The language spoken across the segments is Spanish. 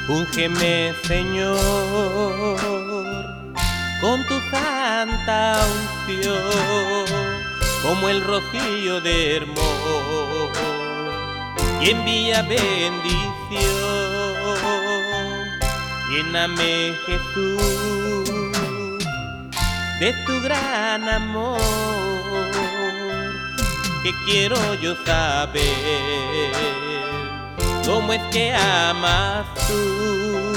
Úngeme, Señor, con tu santa unción, como el rocío de Hermón, y envía bendición. Lléname, Jesús, de tu gran amor, que quiero yo saber cómo es que amas tú,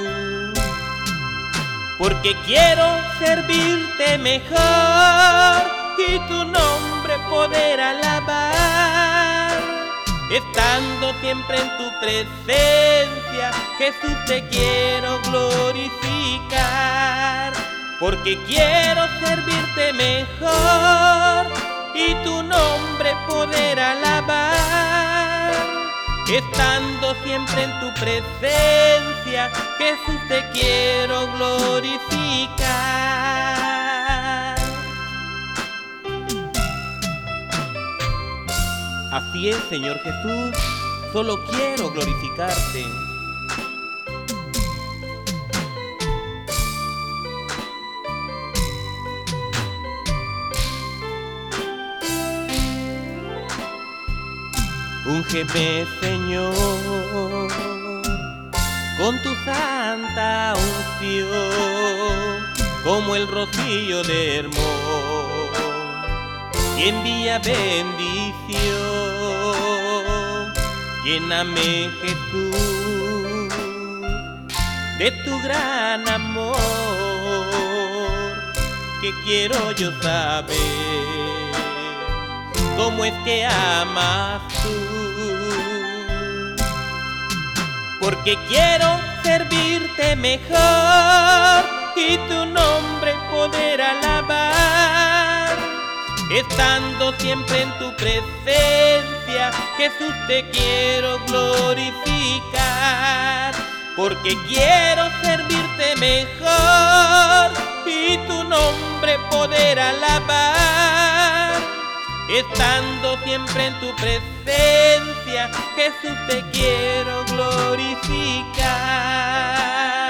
porque quiero servirte mejor y tu nombre poder alabar, estando siempre en tu presencia. Jesús, te quiero glorificar, porque quiero servirte mejor y tu nombre poder alabar, estando siempre en tu presencia. Jesús, te quiero glorificar. Así es, Señor Jesús, solo quiero glorificarte. Úngeme, Señor, con tu santa unción, como el rocío de Hermón, y envía bendición. Lléname, Jesús, de tu gran amor, que quiero yo saber cómo es que amas tú, porque quiero servirte mejor y tu nombre poder alabar, estando siempre en tu presencia. Jesús, te quiero glorificar, porque quiero servirte mejor y tu nombre poder alabar, estando siempre en tu presencia. Jesús, te quiero glorificar.